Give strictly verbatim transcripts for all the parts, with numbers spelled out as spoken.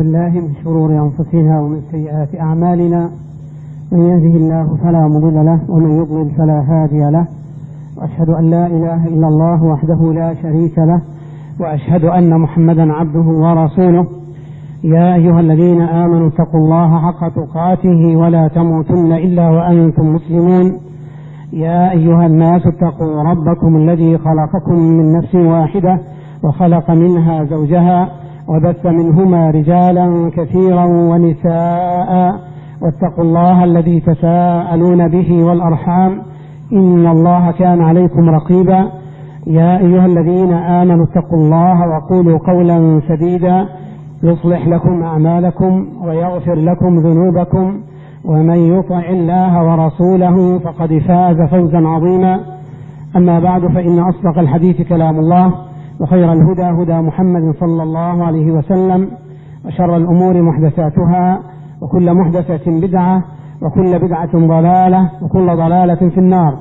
بالله من شرور أنفسنا ومن سيئات أعمالنا، من يهده الله فلا مضل له ومن يضلل فلا هادي له، وأشهد أن لا إله إلا الله وحده لا شريك له، وأشهد أن محمدا عبده ورسوله. يا أيها الذين آمنوا اتقوا الله حق تقاته ولا تموتن إلا وأنتم مسلمون. يا أيها الناس اتقوا ربكم الذي خلقكم من نفس واحدة وخلق منها زوجها وبث منهما رجالا كثيرا ونساء، واتقوا الله الذي تساءلون به والأرحام إن الله كان عليكم رقيبا. يا أيها الذين آمنوا اتقوا الله وقولوا قولا سديدا يصلح لكم أعمالكم ويغفر لكم ذنوبكم، ومن يطع الله ورسوله فقد فاز فوزا عظيما. أما بعد، فإن أصدق الحديث كلام الله، وخير الهدى هدى محمد صلى الله عليه وسلم، وشر الأمور محدثاتها، وكل محدثة بدعة، وكل بدعة ضلالة، وكل ضلالة في النار.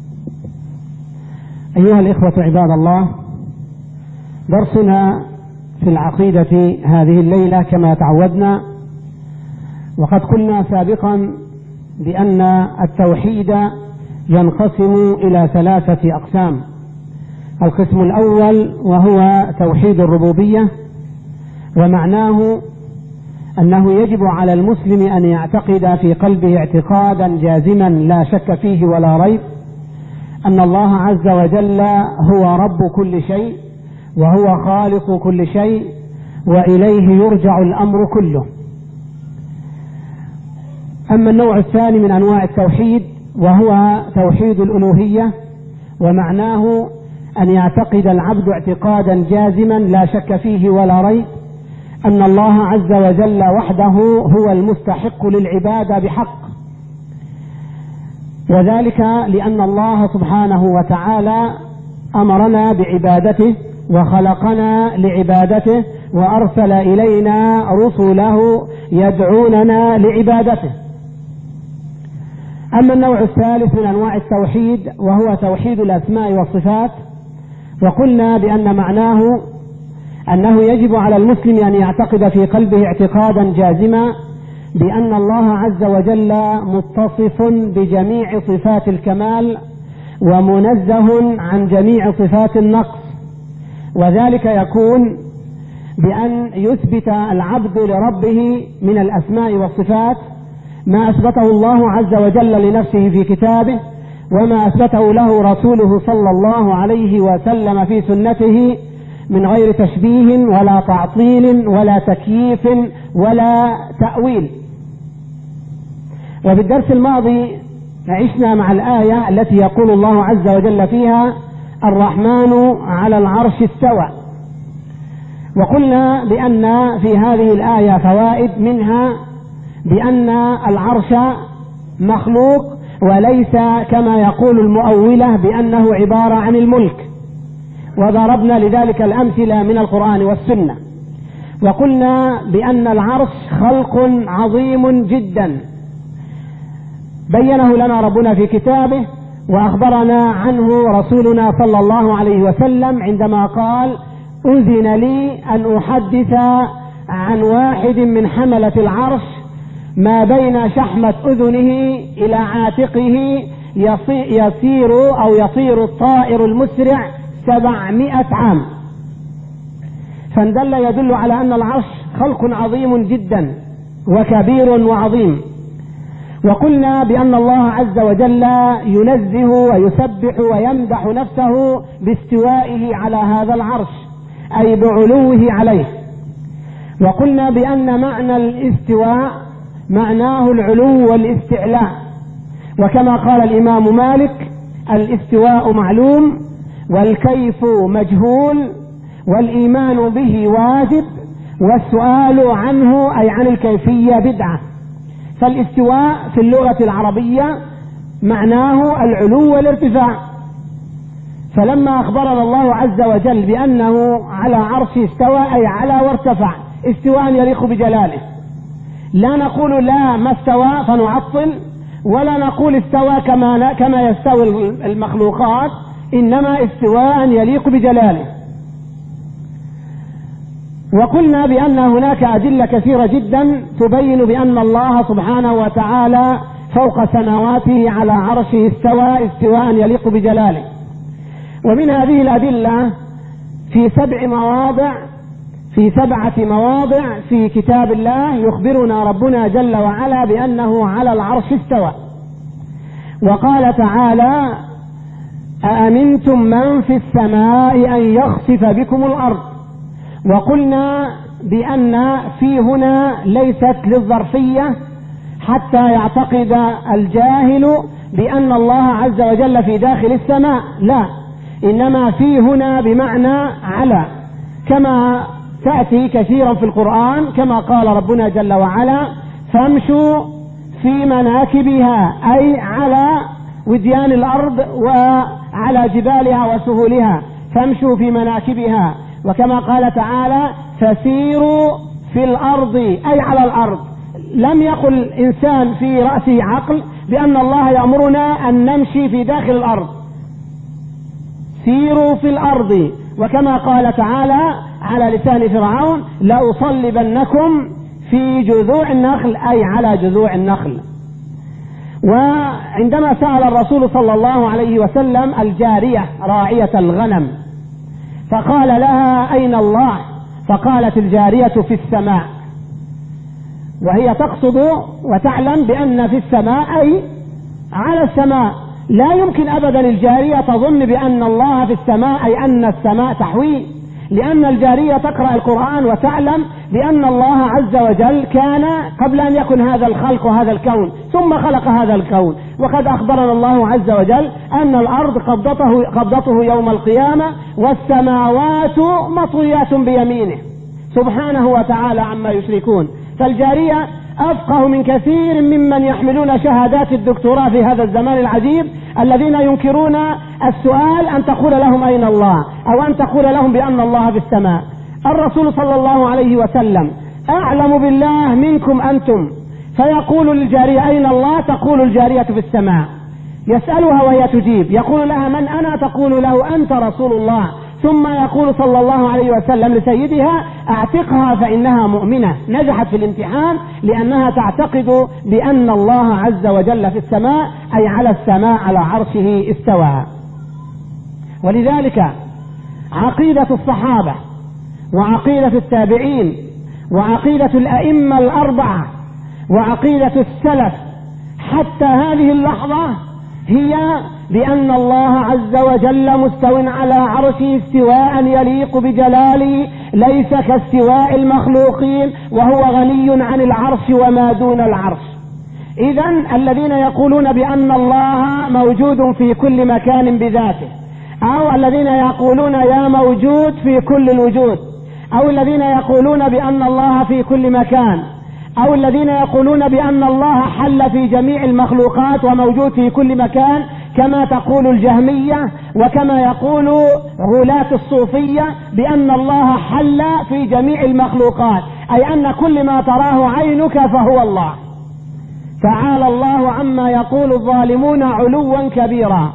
أيها الإخوة عباد الله، درسنا في العقيدة هذه الليلة كما تعودنا، وقد قلنا سابقا بأن التوحيد ينقسم إلى ثلاثة أقسام. القسم الأول وهو توحيد الربوبية، ومعناه أنه يجب على المسلم أن يعتقد في قلبه اعتقادا جازما لا شك فيه ولا ريب أن الله عز وجل هو رب كل شيء، وهو خالق كل شيء، وإليه يرجع الأمر كله. أما النوع الثاني من أنواع التوحيد وهو توحيد الألوهية، ومعناه أن يعتقد العبد اعتقادا جازما لا شك فيه ولا ريب أن الله عز وجل وحده هو المستحق للعبادة بحق، وذلك لأن الله سبحانه وتعالى أمرنا بعبادته وخلقنا لعبادته وأرسل إلينا رسله يدعوننا لعبادته. أما النوع الثالث من أنواع التوحيد وهو توحيد الأسماء والصفات، وقلنا بأن معناه أنه يجب على المسلم أن يعتقد في قلبه اعتقادا جازما بأن الله عز وجل متصف بجميع صفات الكمال ومنزه عن جميع صفات النقص، وذلك يكون بأن يثبت العبد لربه من الأسماء والصفات ما أثبته الله عز وجل لنفسه في كتابه، وما أثبته له رسوله صلى الله عليه وسلم في سنته، من غير تشبيه ولا تعطيل ولا تكييف ولا تأويل. وبالدرس الماضي عشنا مع الآية التي يقول الله عز وجل فيها الرحمن على العرش استوى، وقلنا بأن في هذه الآية فوائد، منها بأن العرش مخلوق وليس كما يقول المؤولة بأنه عبارة عن الملك، وضربنا لذلك الأمثلة من القرآن والسنة. وقلنا بأن العرش خلق عظيم جدا بينه لنا ربنا في كتابه، وأخبرنا عنه رسولنا صلى الله عليه وسلم عندما قال أذن لي أن أحدث عن واحد من حملة العرش ما بين شحمة أذنه إلى عاتقه يصير أو يطير الطائر المسرع سبعمائة عام. فندل يدل على أن العرش خلق عظيم جدا وكبير وعظيم. وقلنا بأن الله عز وجل ينزه ويسبح ويمدح نفسه باستوائه على هذا العرش، أي بعلوه عليه. وقلنا بأن معنى الاستواء معناه العلو والاستعلاء، وكما قال الإمام مالك الاستواء معلوم والكيف مجهول والإيمان به واجب والسؤال عنه أي عن الكيفية بدعة. فالاستواء في اللغة العربية معناه العلو والارتفاع، فلما أخبرنا الله عز وجل بأنه على عرشه استوى أي على وارتفع استواء يليق بجلاله، لا نقول لا ما استوى فنعطل، ولا نقول استوى كما كما يستوي المخلوقات، إنما استواء يليق بجلاله. وقلنا بأن هناك أدلة كثيرة جدا تبين بأن الله سبحانه وتعالى فوق سماواته على عرشه استوى استواء يليق بجلاله. ومن هذه الأدلة في سبع مواضع في سبعة مواضع في كتاب الله يخبرنا ربنا جل وعلا بأنه على العرش استوى. وقال تعالى: أأمنتم من في السماء أن يخسف بكم الأرض. وقلنا بأن في هنا ليست للظرفية حتى يعتقد الجاهل بأن الله عز وجل في داخل السماء، لا، إنما في هنا بمعنى على، كما تأتي كثيرا في القرآن، كما قال ربنا جل وعلا: فامشوا في مناكبها، أي على وديان الأرض وعلى جبالها وسهولها، فامشوا في مناكبها. وكما قال تعالى: فسيروا في الأرض، أي على الأرض. لم يقل إنسان في رأسه عقل بأن الله يأمرنا أن نمشي في داخل الأرض، سيروا في الأرض. وكما قال تعالى على لسان فرعون: لأصلبنكم في جذوع النخل، أي على جذوع النخل. وعندما سأل الرسول صلى الله عليه وسلم الجارية راعية الغنم فقال لها: أين الله؟ فقالت الجارية: في السماء. وهي تقصد وتعلم بأن في السماء أي على السماء. لا يمكن أبدا الجارية تظن بأن الله في السماء أي أن السماء تحويه، لأن الجارية تقرأ القرآن وتعلم بأن الله عز وجل كان قبل أن يكن هذا الخلق وهذا الكون ثم خلق هذا الكون. وقد أخبرنا الله عز وجل أن الأرض قبضته, قبضته يوم القيامة والسماوات مطويات بيمينه سبحانه وتعالى عما يشركون. فالجارية أفقه من كثير ممن يحملون شهادات الدكتوراه في هذا الزمان العجيب، الذين ينكرون السؤال أن تقول لهم أين الله، أو أن تقول لهم بأن الله في السماء. الرسول صلى الله عليه وسلم أعلم بالله منكم أنتم، فيقول للجارية: أين الله؟ تقول الجارية: في السماء. يسألها وهي تجيب، يقول لها: من أنا؟ تقول له: أنت رسول الله. ثم يقول صلى الله عليه وسلم لسيدها: اعتقها فإنها مؤمنة، نجحت في الامتحان لأنها تعتقد بأن الله عز وجل في السماء، أي على السماء على عرشه استوى. ولذلك عقيدة الصحابة وعقيدة التابعين وعقيدة الأئمة الأربعة وعقيدة السلف حتى هذه اللحظة هي بأن الله عز وجل مستو على عرشه استواء يليق بجلاله، ليس كاستواء المخلوقين، وهو غني عن العرش وما دون العرش. إذن الذين يقولون بأن الله موجود في كل مكان بذاته، أو الذين يقولون يا موجود في كل الوجود، أو الذين يقولون بأن الله في كل مكان، أو الذين يقولون بأن الله حل في جميع المخلوقات وموجود في كل مكان كما تقول الجهمية، وكما يقول غلاة الصوفية بأن الله حل في جميع المخلوقات، أي أن كل ما تراه عينك فهو الله. تعالى الله عما يقول الظالمون علوا كبيرا.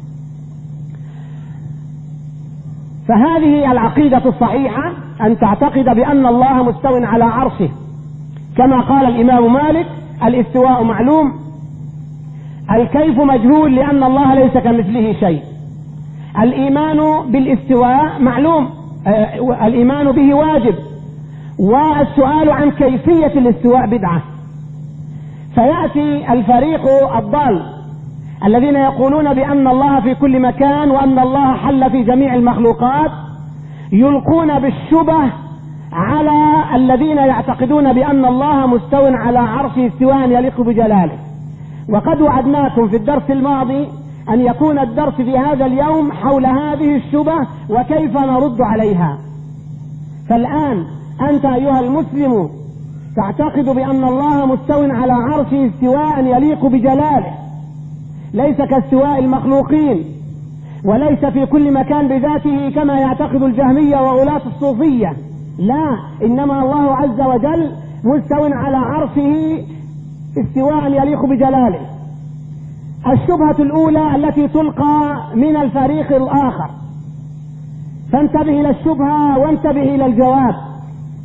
فهذه العقيدة الصحيحة أن تعتقد بأن الله مستو على عرشه، كما قال الإمام مالك: الاستواء معلوم، الكيف مجهول لأن الله ليس كمثله شيء. الإيمان بالاستواء معلوم، آه الإيمان به واجب، والسؤال عن كيفية الاستواء بدعة. فيأتي الفريق الضال الذين يقولون بأن الله في كل مكان وأن الله حل في جميع المخلوقات، يلقون بالشبه على الذين يعتقدون بأن الله مستو على عرشه استواء يليق بجلاله. وقد وعدناكم في الدرس الماضي أن يكون الدرس في هذا اليوم حول هذه الشبه وكيف نرد عليها. فالآن أنت أيها المسلم تعتقد بأن الله مستو على عرشه استواء يليق بجلاله، ليس كاستواء المخلوقين، وليس في كل مكان بذاته كما يعتقد الجهمية وغلاة الصوفية، لا، إنما الله عز وجل مستو على عرشه استواء يليق بجلاله. الشبهة الأولى التي تلقى من الفريق الآخر، فانتبه إلى الشبهة وانتبه إلى الجواب.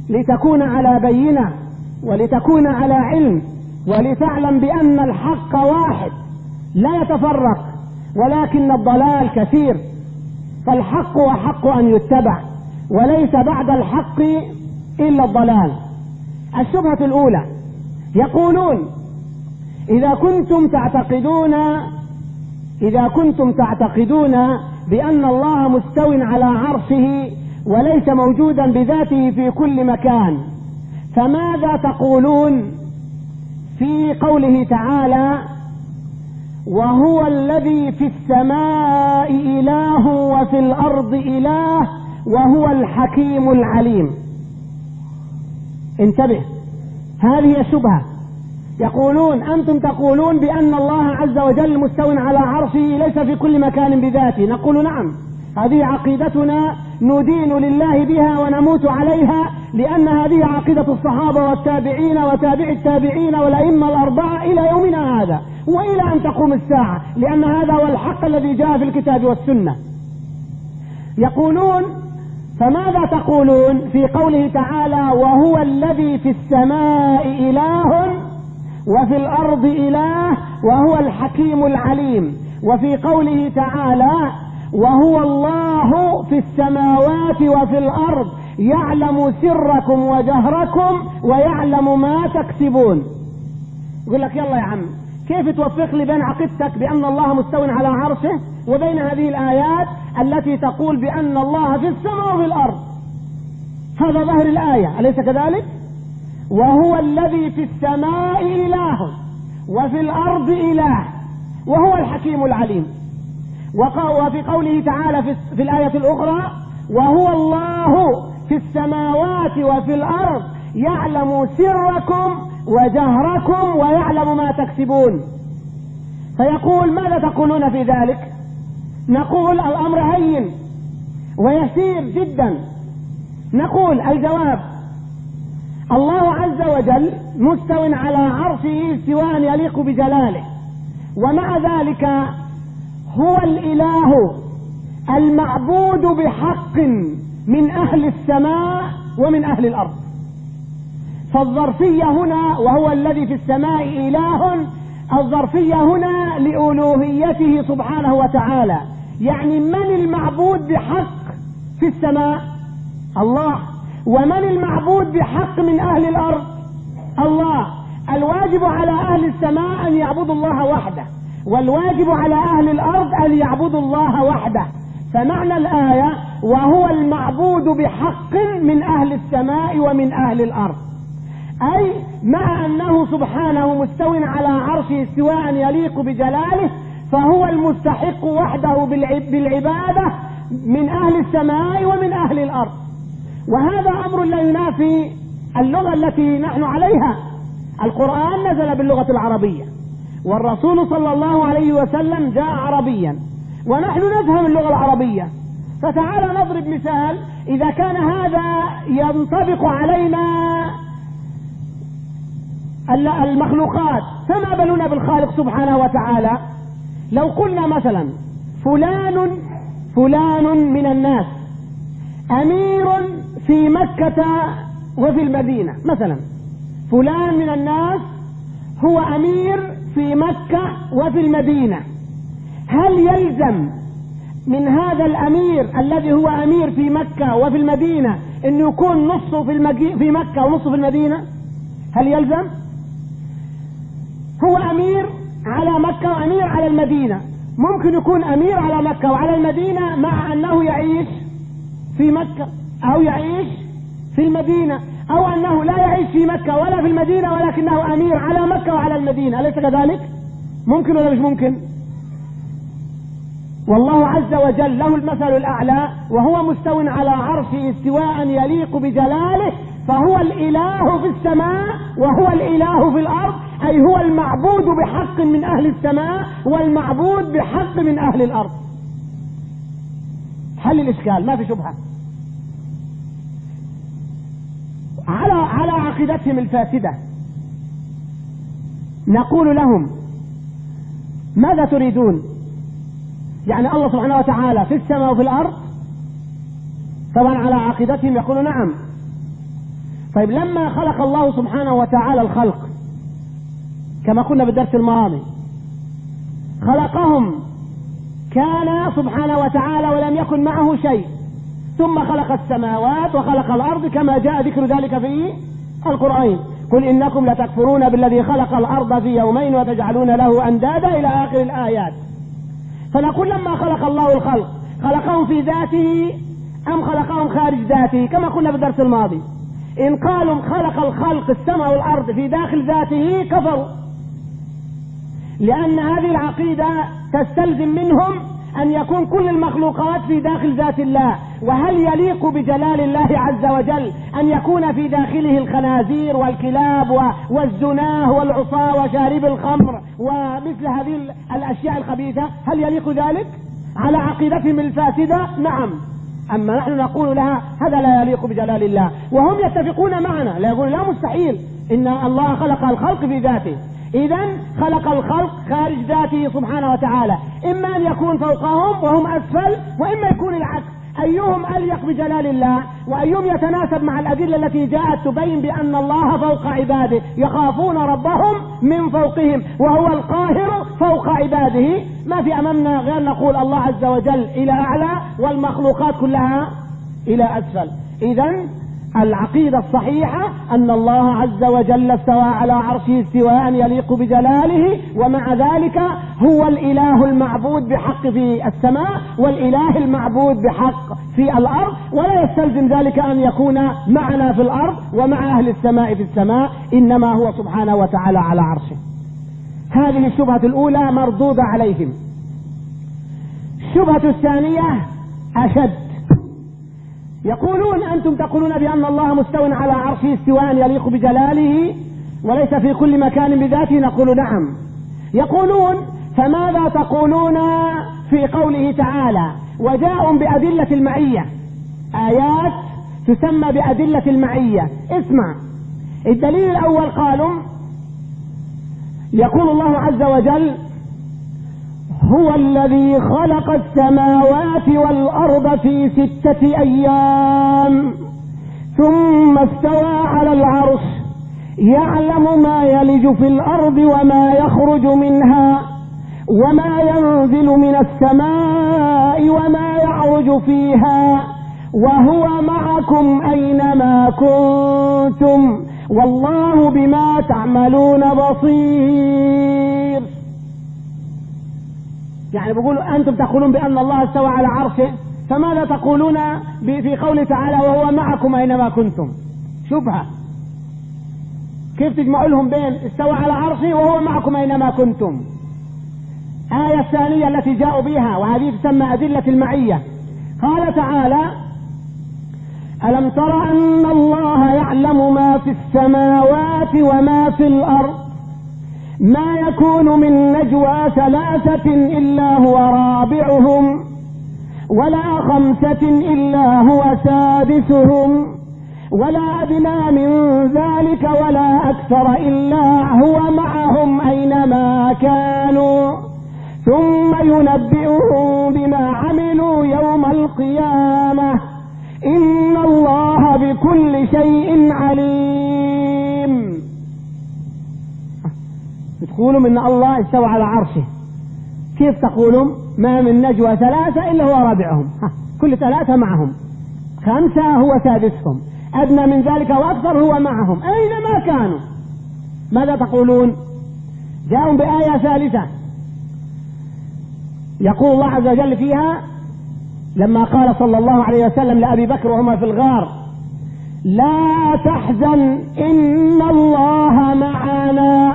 لتكون على بينة ولتكون على علم ولتعلم بأن الحق واحد لا يتفرق، ولكن الضلال كثير، فالحق وحق أن يتبع، وليس بعد الحق إلا الضلال. الشبهة الأولى، يقولون إذا كنتم تعتقدون إذا كنتم تعتقدون بأن الله مستو على عرشه وليس موجودا بذاته في كل مكان، فماذا تقولون في قوله تعالى: وهو الذي في السماء إله وفي الأرض إله وهو الحكيم العليم؟ انتبه، هذه الشبهة. يقولون أنتم تقولون بأن الله عز وجل مستو على عرشه ليس في كل مكان بذاته. نقول نعم، هذه عقيدتنا ندين لله بها ونموت عليها، لأن هذه عقيدة الصحابة والتابعين وتابع التابعين والأئمة الأربعة إلى يومنا هذا وإلى أن تقوم الساعة، لأن هذا هو الحق الذي جاء في الكتاب والسنة. يقولون فماذا تقولون في قوله تعالى: وهو الذي في السماء إله وفي الأرض إله وهو الحكيم العليم، وفي قوله تعالى: وهو الله في السماوات وفي الأرض يعلم سركم وجهركم ويعلم ما تكسبون؟ يقول لك يلا يا عم، كيف توفق لي بين عقيدتك بأن الله مستو على عرشه وبين هذه الآيات التي تقول بأن الله في السماء وفي الأرض؟ هذا ظاهر الآية، أليس كذلك؟ وهو الذي في السماء إله وفي الأرض إله وهو الحكيم العليم. وفي قوله تعالى في الآية الأخرى: وهو الله في السماوات وفي الأرض يعلم سركم وجهركم ويعلم ما تكسبون. فيقول ماذا تقولون في ذلك؟ نقول الأمر هين ويسير جدا. نقول الجواب: الله عز وجل مستو على عرشه استواء يليق بجلاله، ومع ذلك هو الإله المعبود بحق من أهل السماء ومن أهل الأرض. فالظرفية هنا وهو الذي في السماء إله، الظرفية هنا لألوهيته سبحانه وتعالى، يعني من المعبود بحق في السماء؟ الله. ومن المعبود بحق من أهل الأرض؟ الله. الواجب على أهل السماء أن يعبدوا الله وحده، والواجب على أهل الأرض أن يعبدوا الله وحده. فمعنى الآية: وهو المعبود بحق من أهل السماء ومن أهل الأرض، أي مع أنه سبحانه مستو على عرشه استواء يليق بجلاله، فهو المستحق وحده بالعبادة من أهل السماء ومن أهل الأرض. وهذا أمر لا ينافي اللغة التي نحن عليها. القرآن نزل باللغة العربية، والرسول صلى الله عليه وسلم جاء عربيا، ونحن نفهم اللغة العربية. فتعال نضرب مثال: إذا كان هذا ينطبق علينا المخلوقات، فما بالنا بالخالق سبحانه وتعالى؟ لو قلنا مثلا فلان فلان من الناس أمير في مكة وفي المدينة، مثلا فلان من الناس هو أمير في مكة وفي المدينة، هل يلزم من هذا الأمير الذي هو أمير في مكة وفي المدينة أنه يكون نصه في, المجي... في مكة ونصه في المدينة؟ هل يلزم؟ هو أمير على مكة وأمير على المدينة. ممكن يكون أمير على مكة وعلى المدينة مع أنه يعيش في مكة أو يعيش في المدينة، أو أنه لا يعيش في مكة ولا في المدينة ولكنه أمير على مكة وعلى المدينة. أليس كذلك؟ ممكن ولا مش ممكن؟ والله عز وجل له المثل الأعلى، وهو مستو على عرشه استواء يليق بجلاله، فهو الإله في السماء وهو الإله في الأرض، أي هو المعبود بحق من أهل السماء والمعبود بحق من أهل الأرض. حل الإشكال، ما في شبهة. على على عقيدتهم الفاسدة نقول لهم: ماذا تريدون؟ يعني الله سبحانه وتعالى في السماء وفي الأرض؟ طبعا على عقيدتهم يقولون نعم. طيب لما خلق الله سبحانه وتعالى الخلق كما قلنا بالدرس الماضي، خلقهم كان سبحانه وتعالى ولم يكن معه شيء، ثم خلق السماوات وخلق الأرض كما جاء ذكر ذلك في القرآن. قل إنكم لتكفرون بالذي خلق الأرض في يومين وتجعلون له أندادا إلى آخر الآيات. فنقول لما خلق الله الخلق خلقهم في ذاته أم خلقهم خارج ذاته؟ كما قلنا بالدرس الماضي، إن قالوا خلق الخلق السماء والأرض في داخل ذاته كفروا، لأن هذه العقيدة تستلزم منهم أن يكون كل المخلوقات في داخل ذات الله. وهل يليق بجلال الله عز وجل أن يكون في داخله الخنازير والكلاب والزناه والعصاة وشارب الخمر ومثل هذه الأشياء الخبيثة؟ هل يليق ذلك على عقيدتهم الفاسدة؟ نعم. أما نحن نقول لها هذا لا يليق بجلال الله، وهم يتفقون معنا، لا يقول لا مستحيل إن الله خلق الخلق في ذاته. إذن خلق الخلق خارج ذاته سبحانه وتعالى، إما أن يكون فوقهم وهم أسفل، وإما يكون العكس. أيهم أليق بجلال الله وأيهم يتناسب مع الأدلة التي جاءت تبين بأن الله فوق عباده، يخافون ربهم من فوقهم وهو القاهر فوق عباده. ما في أمامنا غير نقول الله عز وجل إلى أعلى والمخلوقات كلها إلى أسفل. إذن العقيدة الصحيحة أن الله عز وجل استوى على عرشه استواء يليق بجلاله، ومع ذلك هو الإله المعبود بحق في السماء والإله المعبود بحق في الأرض، ولا يستلزم ذلك أن يكون معنا في الأرض ومع أهل السماء في السماء، إنما هو سبحانه وتعالى على عرشه. هذه الشبهة الأولى مردودة عليهم. الشبهة الثانية أشد، يقولون أنتم تقولون بأن الله مستو على عرشه استواء يليق بجلاله وليس في كل مكان بذاته. نقول نعم. يقولون فماذا تقولون في قوله تعالى وجاءوا بأدلة المعية، آيات تسمى بأدلة المعية. اسمع الدليل الأول، قالوا يقول الله عز وجل هو الذي خلق السماوات والأرض في ستة أيام ثم استوى على العرش يعلم ما يلج في الأرض وما يخرج منها وما ينزل من السماء وما يعرج فيها وهو معكم أينما كنتم والله بما تعملون بصير. يعني بيقولوا أنتم تقولون بأن الله استوى على عرشه، فماذا تقولون في قوله تعالى وهو معكم أينما كنتم؟ شبهة. كيف تجمعوا لهم بين استوى على عرشه وهو معكم أينما كنتم؟ آية الثانية التي جاءوا بها وهذه تسمى أدلة المعية، قال تعالى ألم تر أن الله يعلم ما في السماوات وما في الأرض ما يكون من نجوى ثلاثة إلا هو رابعهم ولا خمسة إلا هو سادسهم ولا أدنى من ذلك ولا أكثر إلا هو معهم أينما كانوا ثم ينبئهم بما عملوا يوم القيامة إن الله بكل شيء عليم. تقولون إن الله استوى على عرشه، كيف تقولون ما من نجوى ثلاثة إلا هو رابعهم؟ كل ثلاثة معهم، خمسة هو سادسهم، أدنى من ذلك وأكثر هو معهم أينما كانوا. ماذا تقولون؟ جاءوا بآية ثالثة يقول الله عز وجل فيها لما قال صلى الله عليه وسلم لأبي بكر وهما في الغار لا تحزن إن الله معنا.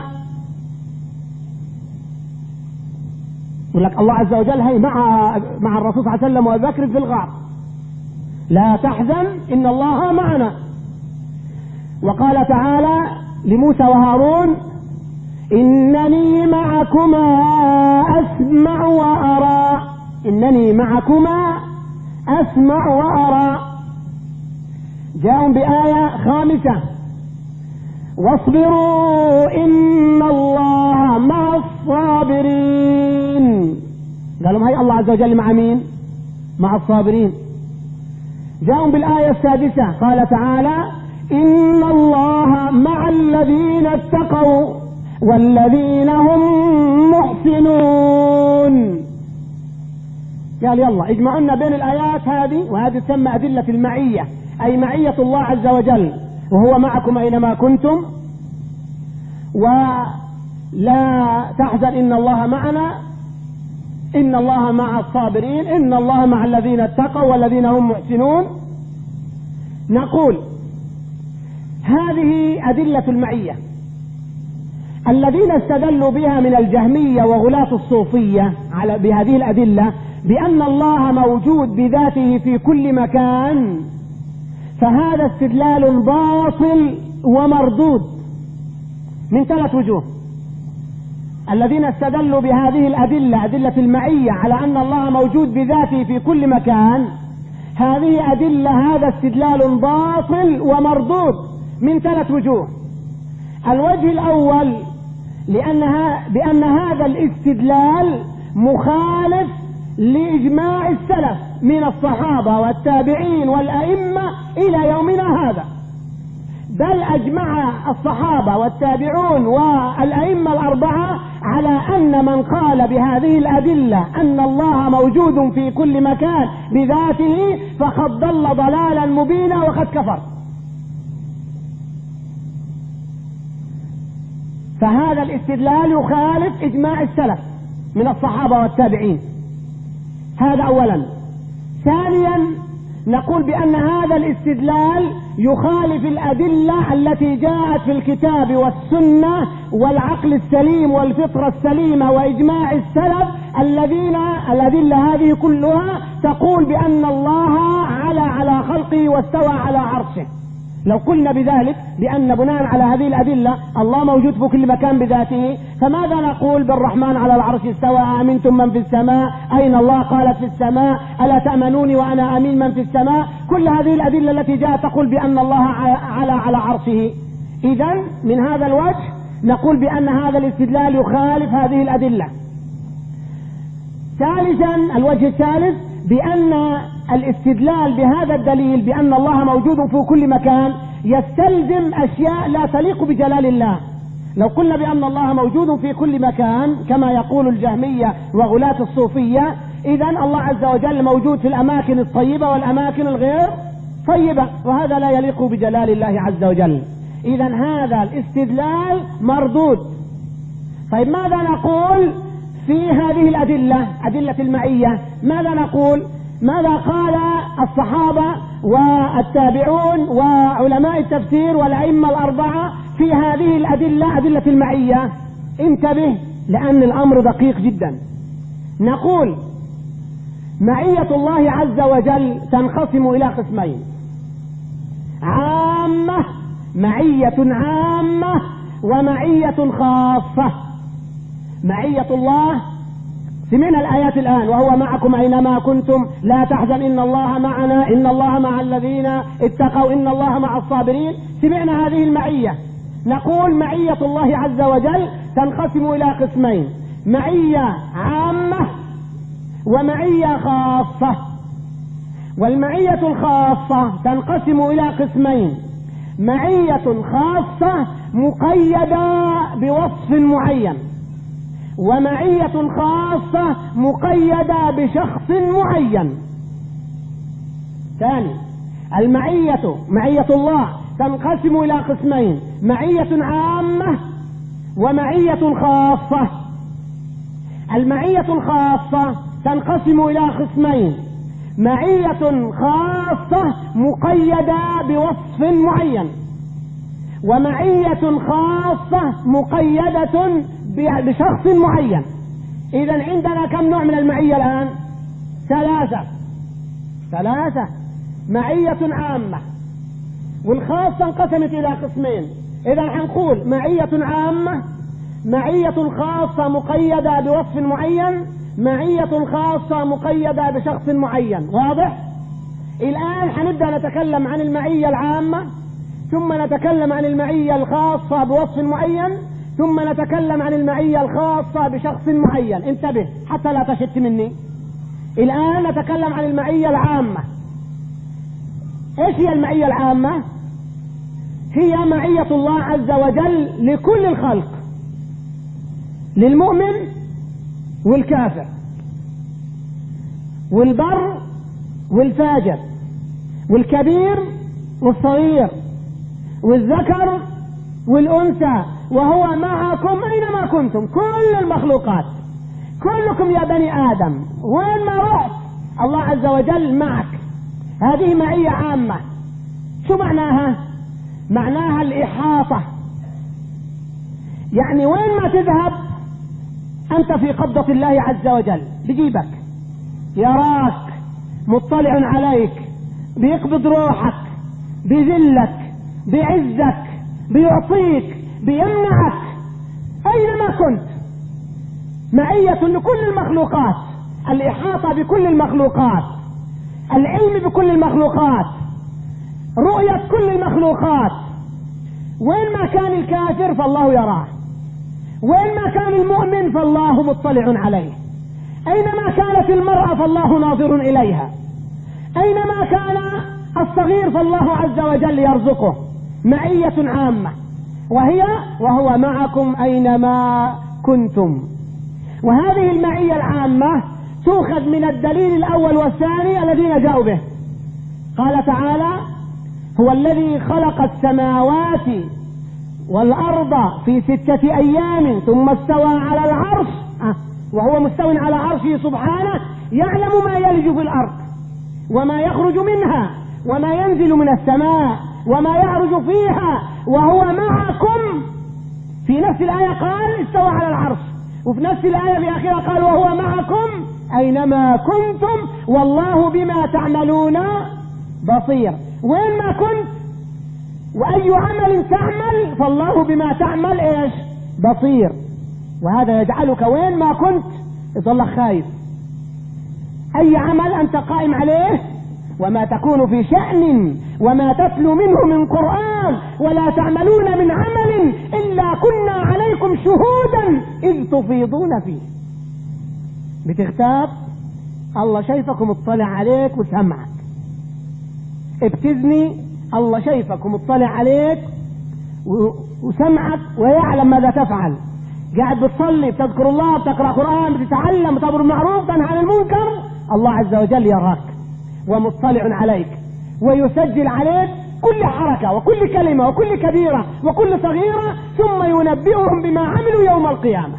يقول لك الله عز وجل هي مع مع الرسول صلى الله عليه وسلم وأبي بكر في الغار، لا تحزن إن الله معنا. وقال تعالى لموسى وهارون إنني معكما أسمع وأرى، إنني معكما أسمع وأرى. جاءوا بآية خامسة واصبروا إن الله مع الصابرين. قالوا هاي الله عز وجل مع مين؟ مع الصابرين. جاءوا بالآية السادسة قال تعالى إن الله مع الذين اتقوا والذين هم محسنون. قال يلا اجمعنا بين الآيات هذه، وهذه تسمى أدلة المعية، أي معية الله عز وجل، وهو معكم أينما كنتم، ولا تحزن إن الله معنا، إن الله مع الصابرين، إن الله مع الذين اتقوا والذين هم محسنون. نقول هذه أدلة المعية. الذين استدلوا بها من الجهمية وغلاة الصوفية على بهذه الأدلة بأن الله موجود بذاته في كل مكان، فهذا استدلال باطل ومردود من ثلاث وجوه. الذين استدلوا بهذه الأدلة، أدلة المعية، على أن الله موجود بذاته في كل مكان، هذه أدلة، هذا استدلال باطل ومردود من ثلاث وجوه. الوجه الأول لأنها بأن هذا الاستدلال مخالف لإجماع السلف من الصحابة والتابعين والأئمة إلى يومنا هذا، بل أجمع الصحابة والتابعون والأئمة الأربعة على أن من قال بهذه الأدلة أن الله موجود في كل مكان بذاته فقد ضل ضلالا مبينا وقد كفر. فهذا الاستدلال يخالف إجماع السلف من الصحابة والتابعين، هذا أولا. ثانيا نقول بأن هذا الاستدلال يخالف الأدلة التي جاءت في الكتاب والسنة والعقل السليم والفطرة السليمة وإجماع السلف الذين الأدلة هذه كلها تقول بأن الله على على خلقه واستوى على عرشه. لو قلنا بذلك بأن بناء على هذه الأدلة الله موجود في كل مكان بذاته، فماذا نقول بالرحمن على العرش استوى؟ أأمنتم من في السماء؟ أين الله؟ قالت في السماء. ألا تأمنوني وأنا أمين من في السماء؟ كل هذه الأدلة التي جاءت تقول بأن الله على على عرشه. إذن من هذا الوجه نقول بأن هذا الاستدلال يخالف هذه الأدلة. ثالثا الوجه الثالث بأن الاستدلال بهذا الدليل بأن الله موجود في كل مكان يستلزم أشياء لا تليق بجلال الله. لو قلنا بأن الله موجود في كل مكان كما يقول الجهمية وغلاة الصوفية، إذن الله عز وجل موجود في الأماكن الطيبة والأماكن الغير طيبة، وهذا لا يليق بجلال الله عز وجل. إذن هذا الاستدلال مردود. طيب ماذا نقول في هذه الأدلة، أدلة المعية؟ ماذا نقول؟ ماذا قال الصحابة والتابعون وعلماء التفسير والأئمة الأربعة في هذه الأدلة، أدلة المعية؟ انتبه لأن الأمر دقيق جدا. نقول معية الله عز وجل تنقسم إلى قسمين: عامة، معية عامة، ومعية خاصة. معية الله سمعنا الآيات الآن: وهو معكم أينما كنتم لا تحزن إن الله معنا، إن الله مع الذين اتقوا، إن الله مع الصابرين. سمعنا هذه المعية. نقول معية الله عز وجل تنقسم إلى قسمين: معية عامة ومعية خاصة. والمعية الخاصة تنقسم إلى قسمين: معية خاصة مقيدة بوصف معين، ومعية خاصة مقيدة بشخص معين. ثاني، المعية معية الله تنقسم إلى قسمين: معية عامة ومعية خاصة. المعية الخاصة تنقسم إلى قسمين: معية خاصة مقيدة بوصف معين، ومعية خاصة مقيدة بشخص معين. إذن عندنا كم نوع من المعية الآن؟ ثلاثة ثلاثة معية عامة، والخاصة انقسمت إلى قسمين. إذن حنقول معية عامة، معية خاصة مقيدة بوصف معين، معية خاصة مقيدة بشخص معين. واضح؟ الآن حنبدأ نتكلم عن المعية العامة، ثم نتكلم عن المعية الخاصة بوصف معين، ثم نتكلم عن المعية الخاصة بشخص معين. انتبه حتى لا تشت مني. الآن نتكلم عن المعية العامة. ايش هي المعية العامة؟ هي معية الله عز وجل لكل الخلق، للمؤمن والكافر والبر والفاجر والكبير والصغير والذكر والأنثى، وهو معكم أينما كنتم، كل المخلوقات، كلكم يا بني آدم، وين ما رحت الله عز وجل معك. هذه معية عامة. شو معناها؟ معناها الإحاطة، يعني وين ما تذهب أنت في قبضة الله عز وجل، بجيبك، يراك، مطلع عليك، بيقبض روحك، بيذلك، بيعزك، بيعطيك، بيمنعك أينما كنت. معية لكل المخلوقات، الإحاطة بكل المخلوقات، العلم بكل المخلوقات، رؤية كل المخلوقات. وين ما كان الكافر فالله يراه، وين ما كان المؤمن فالله مطلع عليه، أينما كانت المرأة فالله ناظر إليها، أينما كان الصغير فالله عز وجل يرزقه. معية عامة، وهي وهو معكم أينما كنتم. وهذه المعية العامة تؤخذ من الدليل الأول والثاني الذين جاءوا به. قال تعالى: هو الذي خلق السماوات والأرض في ستة أيام ثم استوى على العرش، وهو مستو على عرشه سبحانه، يعلم ما يلج في الأرض وما يخرج منها وما ينزل من السماء وما يعرج فيها وهو معكم. في نفس الآية قال استوى على العرش، وفي نفس الآية في آخرها قال وهو معكم أينما كنتم والله بما تعملون بصير. وين ما كنت وأي عمل تعمل فالله بما تعمل إيش؟ بصير. وهذا يجعلك وين ما كنت يظلك خايف. أي عمل أنت قائم عليه، وما تكون في شأن وما تتلو منه من قرآن ولا تعملون من عمل إلا كنا عليكم شهودا إذ تفيضون فيه. بتغتاب الله شايفك ومطلع عليك وسمعك. ابتزني الله شايفك ومطلع عليك وسمعك ويعلم ماذا تفعل. قاعد بتصلي، بتذكر الله، بتقرأ قرآن، بتتعلم، بتأمر بالمعروف، تنهى عن المنكر، الله عز وجل يراك ومطلع عليك ويسجل عليك كل حركة وكل كلمة وكل كبيرة وكل صغيرة، ثم ينبئهم بما عملوا يوم القيامة.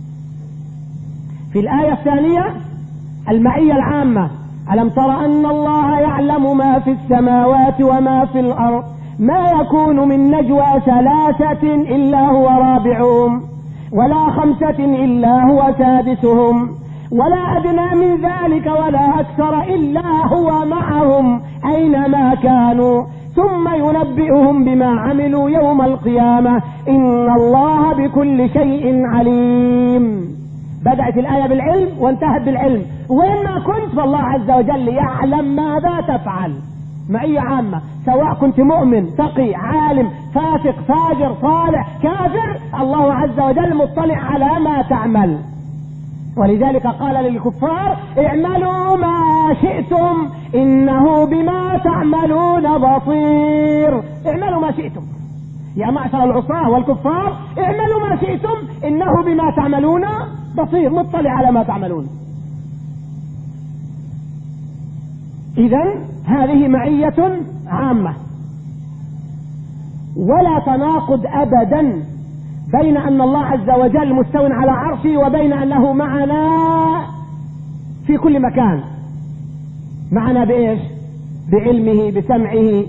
في الآية الثانية المعية العامة: ألم تر أن الله يعلم ما في السماوات وما في الأرض ما يكون من نجوى ثلاثة إلا هو رابعهم ولا خمسة إلا هو سادسهم ولا أدنى من ذلك ولا أكثر إلا هو معهم أينما كانوا ثم ينبئهم بما عملوا يوم القيامة إن الله بكل شيء عليم. بدأت الآية بالعلم وانتهت بالعلم. وين ما كنت فالله عز وجل يعلم ماذا تفعل. معية عامة، سواء كنت مؤمن تقي عالم فاسق فاجر صالح كافر، الله عز وجل مطلع على ما تعمل. ولذلك قال للكفار: اعملوا ما شئتم إنه بما تعملون بصير. اعملوا ما شئتم يا معشر العصاة والكفار، اعملوا ما شئتم إنه بما تعملون بصير، مطلع على ما تعملون. إذن هذه معية عامة، ولا تناقض أبدا بين أن الله عز وجل مستو على عرشه وبين أنه معنا في كل مكان. معنا بإيش؟ بعلمه، بسمعه،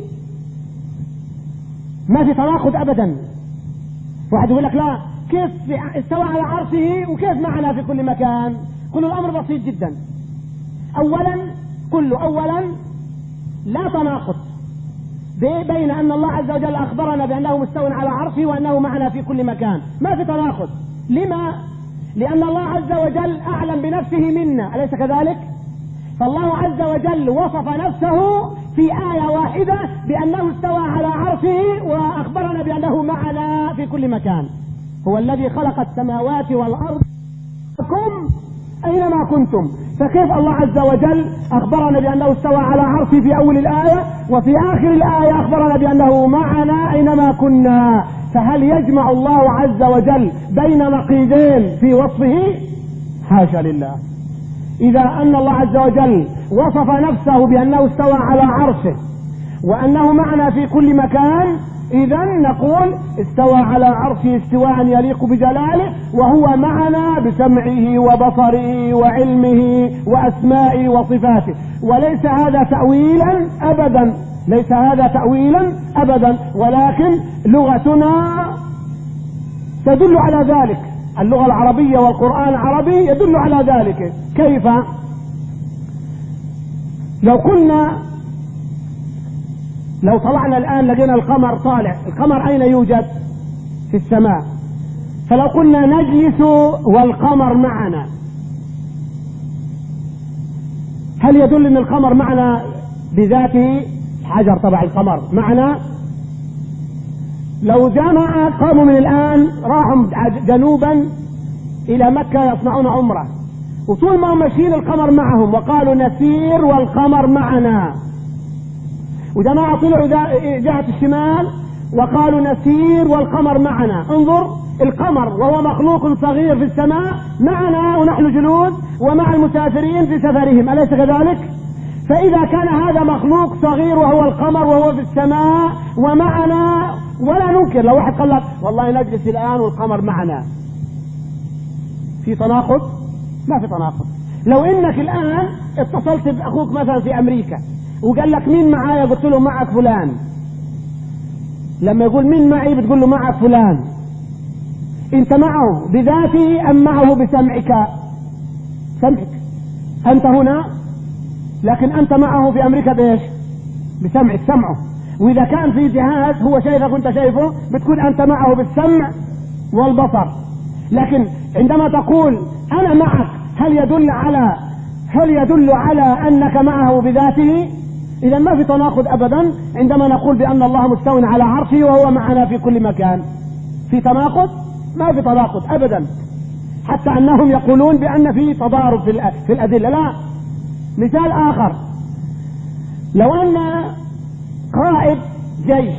ما في تناقض أبدا. واحد يقول لك لا، كيف استوى على عرشه وكيف معنا في كل مكان؟ كل الأمر بسيط جدا. أولا كل أولا لا تناقض بين أن الله عز وجل أخبرنا بأنه مستو على عرشه وأنه معنا في كل مكان، ما في تناقض. لما؟ لأن الله عز وجل أعلم بنفسه منا، أليس كذلك؟ فالله عز وجل وصف نفسه في آية واحدة بأنه استوى على عرشه وأخبرنا بأنه معنا في كل مكان. هو الذي خلق السماوات والأرض أينما كنتم فكيف الله عز وجل أخبرنا بأنه استوى على عرشه في أول الآية، وفي آخر الآية أخبرنا بأنه معنا أينما كنا؟ فهل يجمع الله عز وجل بين نقيضين في وصفه؟ حاشا لله. إذا أن الله عز وجل وصف نفسه بأنه استوى على عرشه وأنه معنا في كل مكان، إذا نقول استوى على عرشه استواء يليق بجلاله، وهو معنا بسمعه وبصره وعلمه وأسمائه وصفاته، وليس هذا تأويلا أبدا، ليس هذا تأويلا أبدا، ولكن لغتنا تدل على ذلك، اللغة العربية والقرآن العربي يدل على ذلك. كيف؟ لو قلنا لو طلعنا الآن لقينا القمر طالع، القمر أين يوجد؟ في السماء. فلو قلنا نجلس والقمر معنا، هل يدل أن القمر معنا بذاته؟ حجر طبع القمر معنا. لو جمع قاموا من الآن راحوا جنوبا إلى مكة يصنعون عمرة، وطول ما هم ماشيين القمر معهم وقالوا نسير والقمر معنا، وجماعة طلعوا جهة الشمال وقالوا نسير والقمر معنا. انظر، القمر وهو مخلوق صغير في السماء معنا ونحن جنود ومع المسافرين في سفرهم، أليس كذلك؟ فإذا كان هذا مخلوق صغير وهو القمر وهو في السماء ومعنا، ولا ننكر لو واحد قال لك والله نجلس الآن والقمر معنا، في تناقض؟ ما في تناقض. لو إنك الآن اتصلت بأخوك مثلا في أمريكا وقال لك مين معايا؟ قلت له معك فلان. لما يقول مين معي بتقول له معك فلان، انت معه بذاته ام معه بسمعك؟ سمعك انت هنا، لكن انت معه في امريكا بايش؟ بسمعك، سمعه. واذا كان في جهاز هو شايفك وانت شايفه بتكون انت معه بالسمع والبصر. لكن عندما تقول انا معك، هل يدل على هل يدل على انك معه بذاته؟ إذا ما في تناقض أبدا عندما نقول بأن الله مستو على عرشه وهو معنا في كل مكان. في تناقض؟ ما في تناقض أبدا، حتى أنهم يقولون بأن في تضارب في الأدلة. لا. مثال آخر، لو أن قائد جيش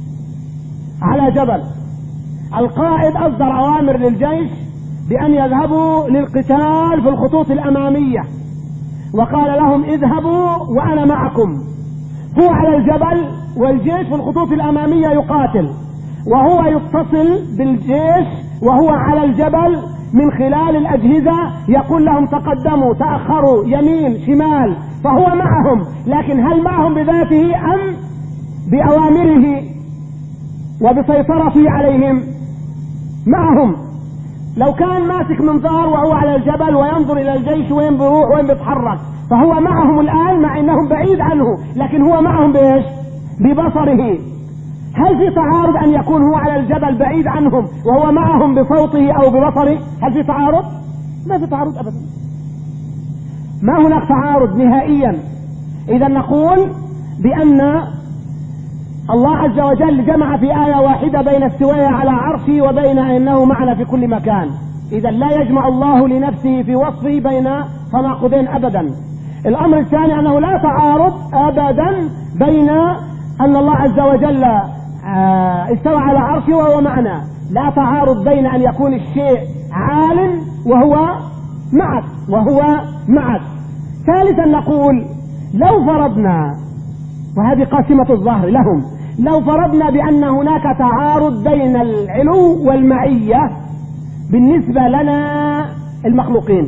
على جبل، القائد أصدر أوامر للجيش بأن يذهبوا للقتال في الخطوط الأمامية، وقال لهم اذهبوا وأنا معكم. هو على الجبل والجيش في الخطوط الأمامية يقاتل، وهو يتصل بالجيش وهو على الجبل من خلال الأجهزة، يقول لهم تقدموا تأخروا يمين شمال، فهو معهم. لكن هل معهم بذاته أم بأوامره وبسيطرته عليهم؟ معهم. لو كان ماسك منظار وهو على الجبل وينظر إلى الجيش وين بيروح وين بيتحرك، فهو معهم الآن مع أنهم بعيد عنه، لكن هو معهم بإيش؟ ببصره. هل في تعارض أن يكون هو على الجبل بعيد عنهم وهو معهم بصوته أو ببصره؟ هل في تعارض؟ ما في تعارض أبدا، ما هناك تعارض نهائيا. إذا نقول بأن الله عز وجل جمع في آية واحدة بين استوائه على عرشه وبين أنه معنا في كل مكان. إذا لا يجمع الله لنفسه في وصفه بين تناقضين أبدا. الأمر الثاني أنه لا تعارض أبدا بين أن الله عز وجل استوى على عرشه وهو معنا، لا تعارض بين أن يكون الشيء عال وهو معك وهو معك. ثالثا نقول لو فرضنا، وهذه قاسمة الظهر لهم، لو فرضنا بأن هناك تعارض بين العلو والمعية بالنسبة لنا المخلوقين،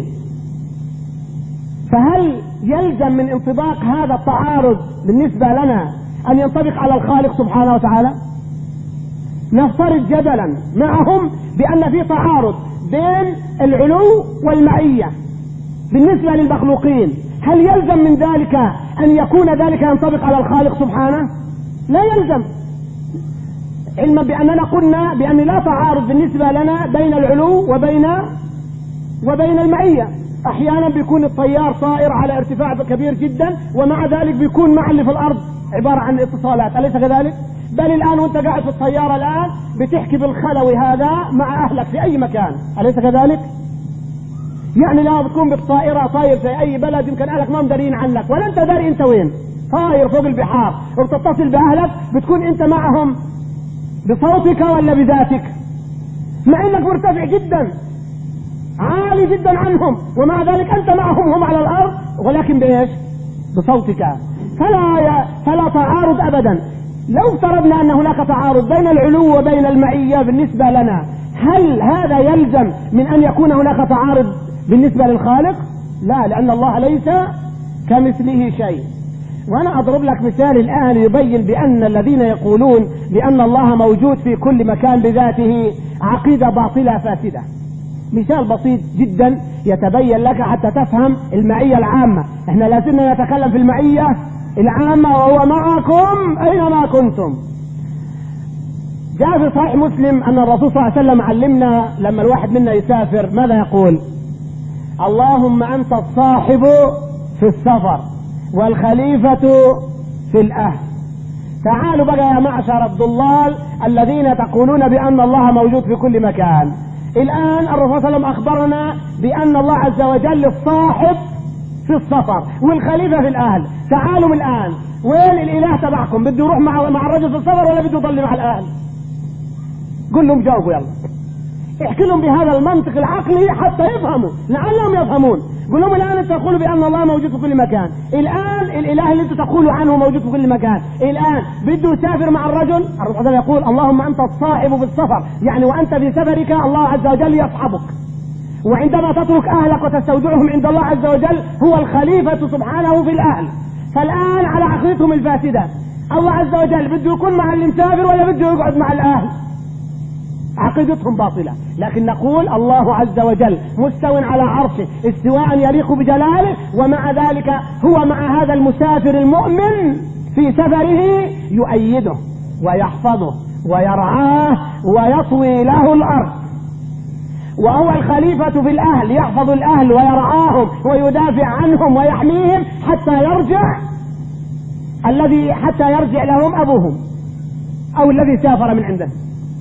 فهل يلزم من انطباق هذا التعارض بالنسبة لنا أن ينطبق على الخالق سبحانه وتعالى؟ نفترض جدلا معهم بأن في تعارض بين العلو والمعية بالنسبة للمخلوقين، هل يلزم من ذلك أن يكون ذلك ينطبق على الخالق سبحانه؟ لا يلزم، علما بأننا قلنا بأن لا تعارض بالنسبة لنا بين العلو وبين وبين المعية. أحيانا بيكون الطيار طائر على ارتفاع كبير جدا ومع ذلك بيكون مع اللي في الأرض عبارة عن اتصالات، أليس كذلك؟ بل الآن وانت قاعد في الطيارة الآن بتحكي بالخلوي هذا مع أهلك في أي مكان، أليس كذلك؟ يعني لما بتكون بالطائرة طاير في أي بلد يمكن أهلك ما مدارين عنك ولا أنت داري أنت وين، طاير فوق البحار وبتتصل بأهلك، بتكون أنت معهم بصوتك ولا بذاتك، مع أنك مرتفع جدا عالي جدا عنهم، ومع ذلك أنت معهم هم على الأرض، ولكن بإيش؟ بصوتك. فلا ي... فلا تعارض أبدا. لو افترضنا أن هناك تعارض بين العلو وبين المعية بالنسبة لنا، هل هذا يلزم من أن يكون هناك تعارض بالنسبة للخالق؟ لا، لأن الله ليس كمثله شيء. وأنا أضرب لك مثال الآن يبين بأن الذين يقولون بأن الله موجود في كل مكان بذاته عقيدة باطلة فاسدة. مثال بسيط جدا يتبين لك حتى تفهم المعية العامة. احنا لازلنا نتكلم في المعية العامة، وهو معكم أينما كنتم. جاء في صحيح مسلم أن الرسول صلى الله عليه وسلم علمنا لما الواحد منا يسافر ماذا يقول؟ اللهم أنت الصاحب في السفر والخليفة في الأهل. تعالوا بقى يا معشر الضلال الذين تقولون بأن الله موجود في كل مكان. الآن الرسول صلى الله عليه وسلم أخبرنا بأن الله عز وجل الصاحب في السفر والخليفة في الأهل. تعالوا من الآن، وين الإله تبعكم؟ بده يروح مع مع الرجل في السفر ولا بده يضل مع الأهل؟ قل لهم جاوبوا، يلا احكي لهم بهذا المنطق العقلي حتى يفهموا، لعلهم يفهمون. قل لهم الآن انتم تقولوا بأن الله موجود في كل مكان، الآن الإله اللي انتم تقولوا عنه موجود في كل مكان، الآن بده يسافر مع الرجل. الرسول يقول اللهم أنت الصاحب في السفر، يعني وأنت في سفرك الله عز وجل يصحبك، وعندما تترك أهلك وتستودعهم عند الله عز وجل هو الخليفة سبحانه في الأهل. فالآن على عقيدتهم الفاسدة الله عز وجل بده يكون مع اللي مسافر ولا بده يقعد مع الأهل؟ عقيدتهم باطلة. لكن نقول الله عز وجل مستو على عرشه استواء يليق بجلاله، ومع ذلك هو مع هذا المسافر المؤمن في سفره يؤيده ويحفظه ويرعاه ويطوي له الأرض. وهو الخليفة في الأهل، يحفظ الأهل ويرعاهم ويدافع عنهم ويحميهم حتى يرجع الذي حتى يرجع لهم أبوهم أو الذي سافر من عنده.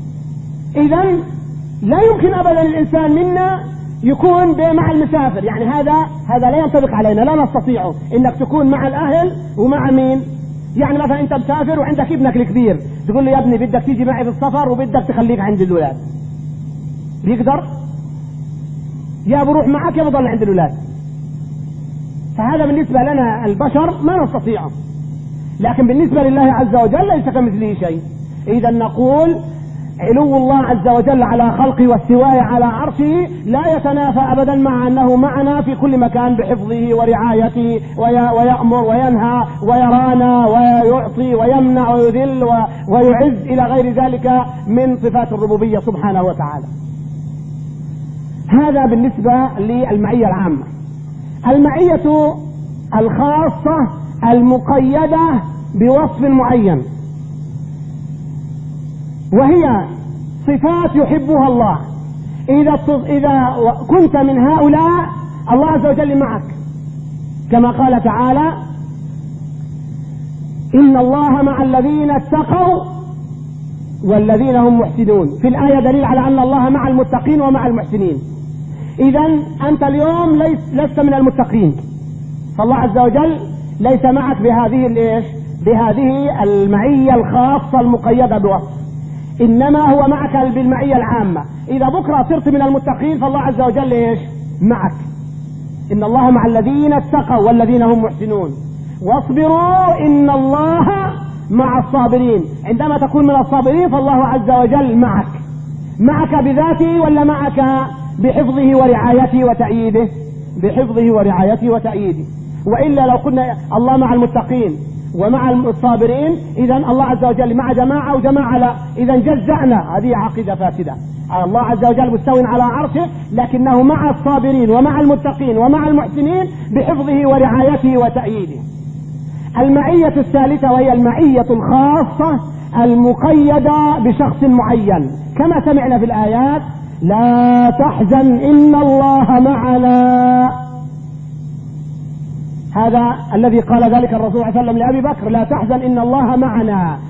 إذن لا يمكن أبدا الإنسان منا يكون مع المسافر، يعني هذا هذا لا ينطبق علينا، لا نستطيع إنك تكون مع الأهل ومع مين؟ يعني مثلا أنت مسافر وعندك ابنك الكبير، تقول له يا ابني بدك تيجي معي في السفر وبدك تخليك عند الولاد، بيقدر؟ يا بروح معك يا بضل عند الولاد. فهذا بالنسبة لنا البشر ما نستطيعه، لكن بالنسبة لله عز وجل ليس كمثله شيء. إذا نقول علو الله عز وجل على خلقه واستواء على عرشه لا يتنافى أبدا مع أنه معنا في كل مكان بحفظه ورعايته، ويأمر وينهى ويرانا ويعطي ويمنع ويذل ويعز إلى غير ذلك من صفات الربوبية سبحانه وتعالى. هذا بالنسبة للمعية العامة. المعية الخاصة المقيدة بوصف معين، وهي صفات يحبها الله. إذا إذا كنت من هؤلاء الله عز وجل معك، كما قال تعالى إن الله مع الذين اتقوا والذين هم محسنون. في الآية دليل على أن الله مع المتقين ومع المحسنين. إذا أنت اليوم ليس لست من المتقين، فالله عز وجل ليس معك بهذه الإيش؟ بهذه المعية الخاصة المقيدة بوصف، إنما هو معك بالمعية العامة. إذا بكرة صرت من المتقين فالله عز وجل إيش؟ معك. إن الله مع الذين اتقوا والذين هم محسنون واصبروا إن الله مع الصابرين. عندما تكون من الصابرين فالله عز وجل معك، معك بذاته ولا معك بحفظه ورعايته وتأييده؟ بحفظه ورعايته وتأييده. وإلا لو قلنا الله مع المتقين ومع الصابرين إذا الله عز وجل مع جماعة وجماعة لا، إذا جزأنا. هذه عقيدة فاسدة. الله عز وجل مستو على عرشه لكنه مع الصابرين ومع المتقين ومع المحسنين بحفظه ورعايته وتأييده. المعية الثالثة وهي المعية الخاصة المقيدة بشخص معين، كما سمعنا في الآيات لا تحزن إن الله معنا. هذا الذي قال ذلك الرسول صلى الله عليه وسلم لأبي بكر، لا تحزن إن الله معنا،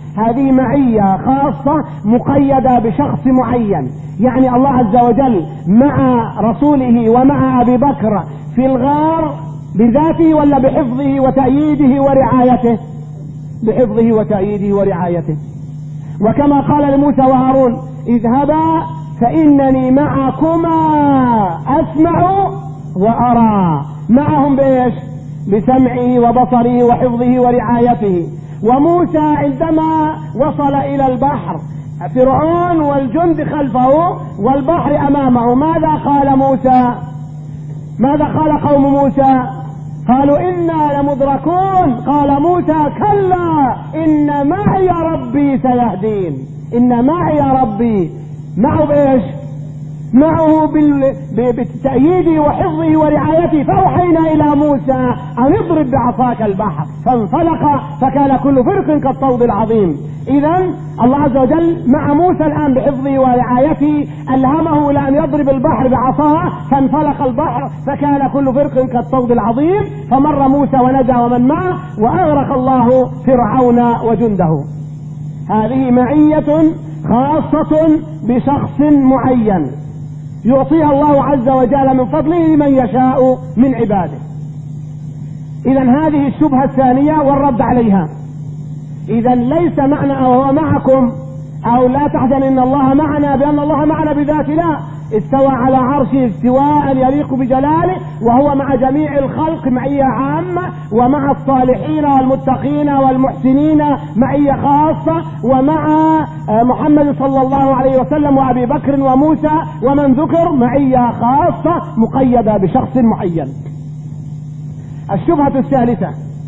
هذه معية خاصة مقيدة بشخص معين. يعني الله عز وجل مع رسوله ومع أبي بكر في الغار بذاته ولا بحفظه وتأييده ورعايته؟ بحفظه وتأييده ورعايته. وكما قال لموسى وهارون اذهبا فإنني معكما أسمع وأرى، معهم بإيش؟ بسمعه وبصره وحفظه ورعايته. وموسى عندما وصل إلى البحر فرعون والجند خلفه والبحر أمامه، ماذا قال موسى؟ ماذا قال قوم موسى؟ قالوا إنا لمدركون. قال موسى كلا إن معي ربي سيهدين. إن معي ربي، معه بإيش؟ معه بالتأييد وحفظه ورعايته. فأوحينا إلى موسى أن اضرب بعصاك البحر فانفلق فكان كل فرق كالطود العظيم. إذن الله عز وجل مع موسى الآن بحفظه ورعايته، ألهمه لأن يضرب البحر بعصاه فانفلق البحر فكان كل فرق كالطود العظيم، فمر موسى ونجا ومن معه وأغرق الله فرعون وجنده. هذه معية خاصة بشخص معين يعطيها الله عز وجل من فضله لمن يشاء من عباده. إذن هذه الشبهة الثانية والرد عليها. إذن ليس معنى أو هو معكم أو لا تحزن إن الله معنا بأن الله معنا بذات، لا، استوى على عرشه استواء يليق بجلاله، وهو مع جميع الخلق معية عامة، ومع الصالحين والمتقين والمحسنين معية خاصة، ومع محمد صلى الله عليه وسلم وأبي بكر وموسى ومن ذكر معية خاصة مقيدة بشخص معين. الشبهة الثالثة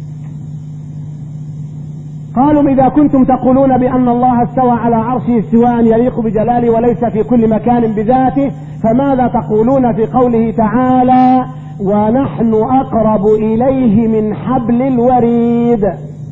قالوا إذا كنتم تقولون بأن الله استوى على عرشه استواء يليق بجلاله وليس في كل مكان بذاته، فماذا تقولون في قوله تعالى ونحن أقرب إليه من حبل الوريد؟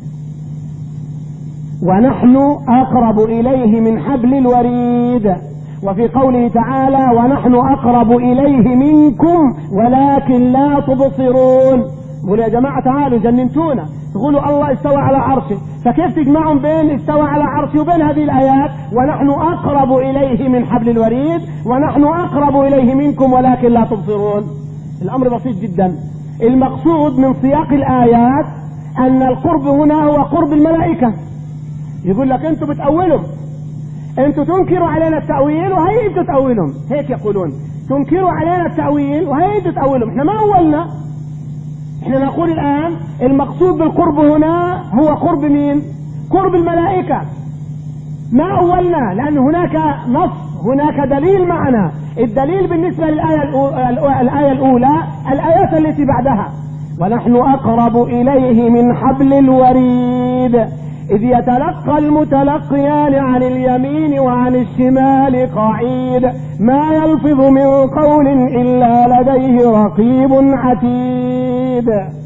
ونحن أقرب إليه من حبل الوريد. وفي قوله تعالى ونحن أقرب إليه منكم ولكن لا تبصرون. قولوا يا جماعة تعالوا جننتونا، تقولوا الله استوى على عرشه، فكيف تجمعون بين استوى على عرشه وبين هذه الآيات ونحن أقرب إليه من حبل الوريد ونحن أقرب إليه منكم ولكن لا تبصرون؟ الأمر بسيط جدا. المقصود من سياق الآيات أن القرب هنا هو قرب الملائكة. يقول لك أنتم بتأولوا، أنتم تنكروا علينا التأويل وهي أنتم تأولهم، هيك يقولون، تنكروا علينا التأويل وهي أنتم تأولهم، إحنا ما أولنا. احنا نقول الآن المقصود بالقرب هنا هو قرب مين؟ قرب الملائكة. ما أولنا، لأن هناك نص، هناك دليل معنا. الدليل بالنسبة للآية الآية الأولى الآيات التي بعدها ونحن أقرب إليه من حبل الوريد إذ يتلقى المتلقيان عن اليمين وعن الشمال قعيد ما يلفظ من قول إلا لديه رقيب عتيد.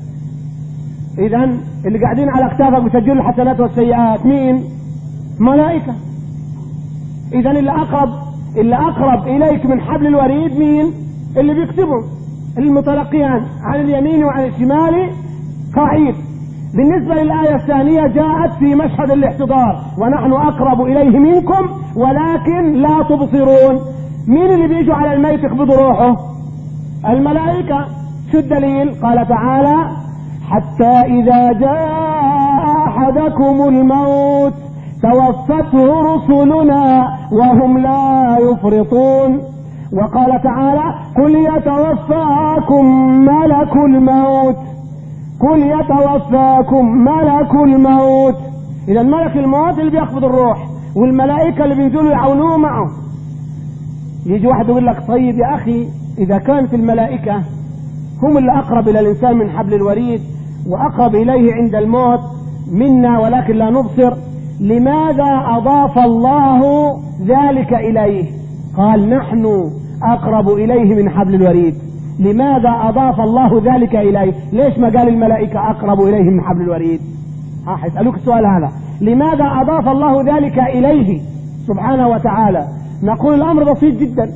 إذن اللي قاعدين على أكتافك بيسجلوا الحسنات والسيئات مين؟ ملائكة. إذن اللي أقرب اللي أقرب إليك من حبل الوريد مين؟ اللي بيكتبوا، المتلقيان عن اليمين وعن الشمال قعيد. بالنسبة للآية الثانية جاءت في مشهد الاحتضار ونحن أقرب إليه منكم ولكن لا تبصرون. مين اللي بيجوا على الميت يقبضوا روحه؟ الملائكة. شو الدليل؟ قال تعالى حتى إذا جاء أحدكم الموت توفته رسلنا وهم لا يفرطون. وقال تعالى قل يتوفاكم ملك الموت قل يتوفاكم ملك الموت. إذا ملك الموت اللي بيقبض الروح والملائكة اللي بينزلوا يعاونوه معه. يجي واحد يقول لك طيب يا أخي إذا كانت الملائكة هم اللي أقرب إلى الإنسان من حبل الوريد وأقرب إليه عند الموت منا ولكن لا نبصر، لماذا أضاف الله ذلك إليه؟ قال نحن أقرب إليه من حبل الوريد. لماذا أضاف الله ذلك إليه؟ ليش ما قال الملائكة أقرب إليه من حبل الوريد؟ ها حيسألوك السؤال هذا، لماذا أضاف الله ذلك إليه سبحانه وتعالى؟ نقول الأمر بسيط جدا.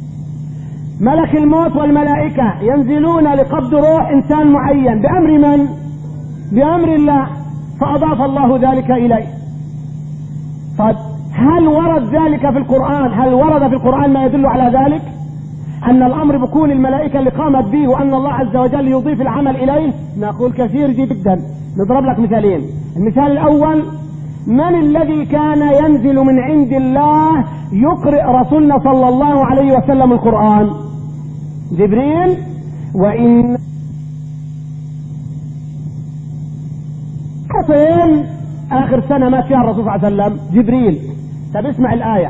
ملك الموت والملائكة ينزلون لقبض روح إنسان معين بأمر من؟ بأمر الله، فأضاف الله ذلك إليه. طيب هل ورد ذلك في القرآن؟ هل ورد في القرآن ما يدل على ذلك؟ أن الأمر بكون الملائكة اللي قامت به وأن الله عز وجل يضيف العمل إليه؟ نقول كثير جدا. نضرب لك مثالين. المثال الأول: من الذي كان ينزل من عند الله يقرئ رسولنا صلى الله عليه وسلم القرآن؟ جبريل. وإن فين آخر سنة مات فيها الرسول صلى الله عليه وسلم؟ جبريل. طب اسمع الآية: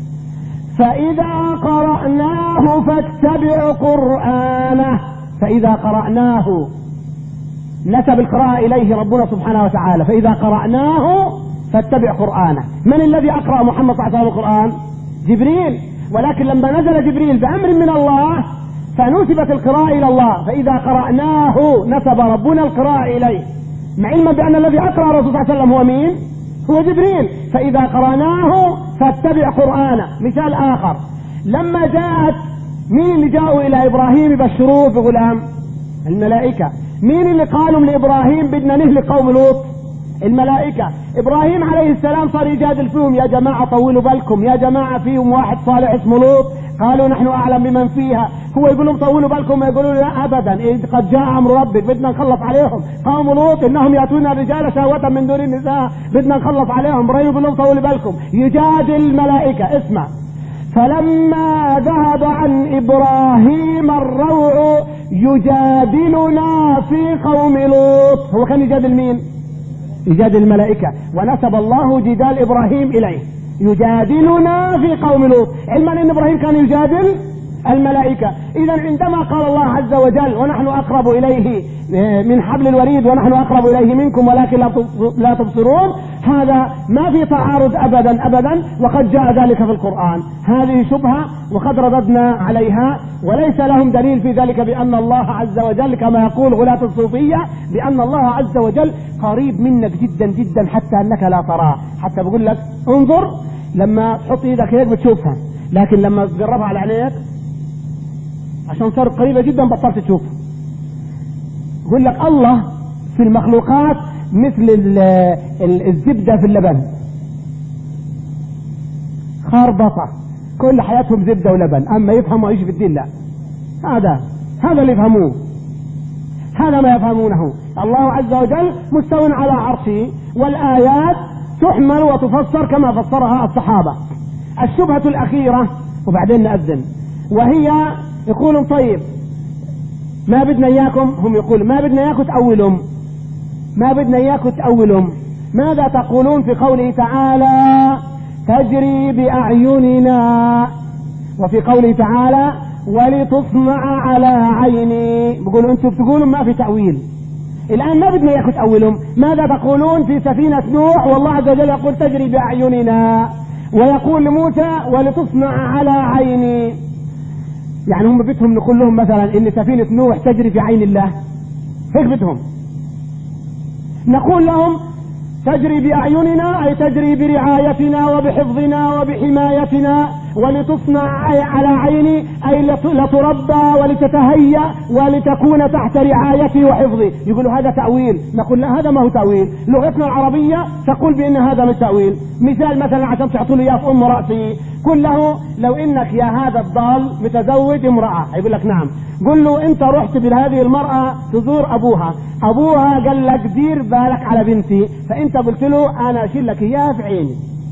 فإذا قرأناه فاتبع قرآنه. فإذا قرأناه نسب القراءة إليه ربنا سبحانه وتعالى. فإذا قرأناه فاتبع قرآنه. من الذي أقرأ محمد صلى الله عليه وسلم القرآن؟ جبريل. ولكن لما نزل جبريل بأمر من الله فنسبت القراءة إلى الله. فإذا قرأناه نسب ربنا القراءة إليه، مع علما بأن الذي أقرأ الرسول صلى الله عليه وسلم هو مين؟ هو جبريل. فإذا قرأناه فاتبع قرآنه. مثال آخر: لما جاءت مين اللي جاءوا إلى إبراهيم يبشروه بغلام؟ الملائكة. مين اللي قالوا لإبراهيم بدنا نهلك قوم لوط؟ الملائكة. إبراهيم عليه السلام صار يجادل فيهم: يا جماعة طولوا بالكم، يا جماعة فيهم واحد صالح اسمه لوط. قالوا: نحن أعلم بمن فيها. هو يقول لهم طولوا بالكم، يقولوا: لا أبدا، إذ قد جاء أمر ربك بدنا نخلص عليهم. قوم لوط إنهم يأتون الرجال شهوة من دون النساء، بدنا نخلص عليهم. إبراهيم يقول لهم طولوا بالكم، يجادل الملائكة. اسمع: فلما ذهب عن إبراهيم الروع يجادلنا في قوم لوط. هو كان يجادل مين؟ يجادل الملائكة. ونسب الله جدال إبراهيم إليه: يجادلنا في قوم لوط، علما أن إبراهيم كان يجادل الملائكة. إذا عندما قال الله عز وجل: ونحن أقرب إليه من حبل الوريد ونحن أقرب إليه منكم ولكن لا تبصرون، هذا ما في تعارض أبدا أبدا، وقد جاء ذلك في القرآن. هذه شبهة وقد رددنا عليها، وليس لهم دليل في ذلك بأن الله عز وجل كما يقول غلاة الصوفية بأن الله عز وجل قريب منك جدا جدا حتى أنك لا تراه. حتى بقول لك انظر، لما تحط ايدك هيك بتشوفها، لكن لما تقربها على عينيك عشان صارت قريبة جدا بطلت تشوفها. يقول لك الله في المخلوقات مثل الزبدة في اللبن، خربطة، كل حياتهم زبدة ولبن، أما يفهموا ايش في الدين لا. هذا هذا اللي يفهموه، هذا ما يفهمونه. الله عز وجل مستو على عرشه، والآيات تحمل وتفسر كما فسرها الصحابة. الشبهة الأخيرة وبعدين نأذن، وهي يقولون: طيب ما بدنا إياكم، هم يقولون ما بدنا إياكم تأولهم، ما بدنا إياكم تأولهم. ماذا تقولون في قوله تعالى: تجري بأعيننا، وفي قوله تعالى: ولتصنع على عيني؟ بيقولوا أنتم بتقولوا ما في تأويل. الآن ما بدنا إياكم تأولهم. ماذا تقولون في سفينة نوح والله عز وجل يقول تجري بأعيننا، ويقول لموسى: ولتصنع على عيني؟ يعني هم بدهم نقول لهم مثلا ان سفينة نوح تجري في عين الله، هيك بدهم نقول لهم تجري بأعيننا أي تجري برعايتنا وبحفظنا وبحمايتنا، ولتصنع على عيني أي لتربى ولتتهيأ ولتكون تحت رعايتي وحفظي. يقولوا هذا تأويل. نقول لا، هذا ما هو تأويل. لغتنا العربية تقول بأن هذا مش تأويل. مثال مثلا عشان تعطوا لي إياه في أم رأسي، قل له: لو إنك يا هذا الضال متزوج امرأة، يقول لك نعم. قل له: أنت رحت بهذه المرأة تزور أبوها، أبوها قال لك دير بالك على بنتي، فأنت قلت له أنا أشيل لك إياها في عيني.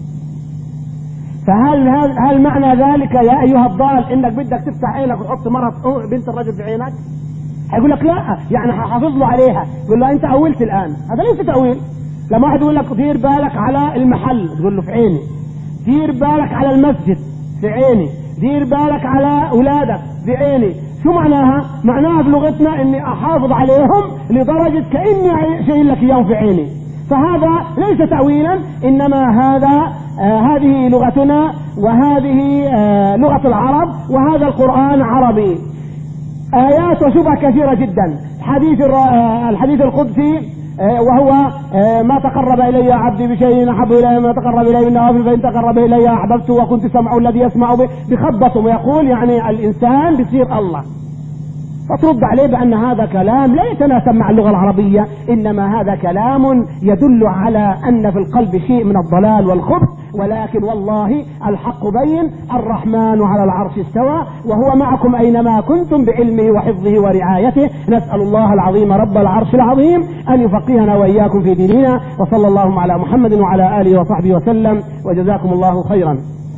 فهل هل معنى ذلك يا أيها الضال إنك بدك تفتح عينك وتحط مرة بنت الرجل في عينك؟ هيقول لك لا، يعني حافظ له عليها. يقول له أنت أولت الآن، هذا ليس تأويل. لما واحد يقول لك دير بالك على المحل، تقول له في عيني. دير بالك على المسجد، في عيني. دير بالك على أولادك، في عيني. شو معناها؟ معناها بلغتنا إني أحافظ عليهم لدرجة كأني شايل لك إياهم في عيني. فهذا ليس تأويلا، إنما هذا آه هذه لغتنا، وهذه آه لغة العرب، وهذا القرآن عربي. آيات وشبه كثيرة جدا. حديث آه الحديث القدسي آه وهو آه ما تقرب إلي عبدي بشيء أحب إلي ما تقرب إلي من نوافل، فإن تقرب إلي أحببته وكنت سمعه الذي يسمع به. بخبطه ويقول يعني الإنسان بيصير الله، فترد عليه بأن هذا كلام لا يتناسب مع اللغة العربية، إنما هذا كلام يدل على أن في القلب شيء من الضلال والخبث، ولكن والله الحق بين. الرحمن على العرش استوى وهو معكم أينما كنتم بعلمه وحفظه ورعايته. نسأل الله العظيم رب العرش العظيم أن يفقهنا وإياكم في ديننا. وصلى الله على محمد وعلى آله وصحبه وسلم، وجزاكم الله خيرا.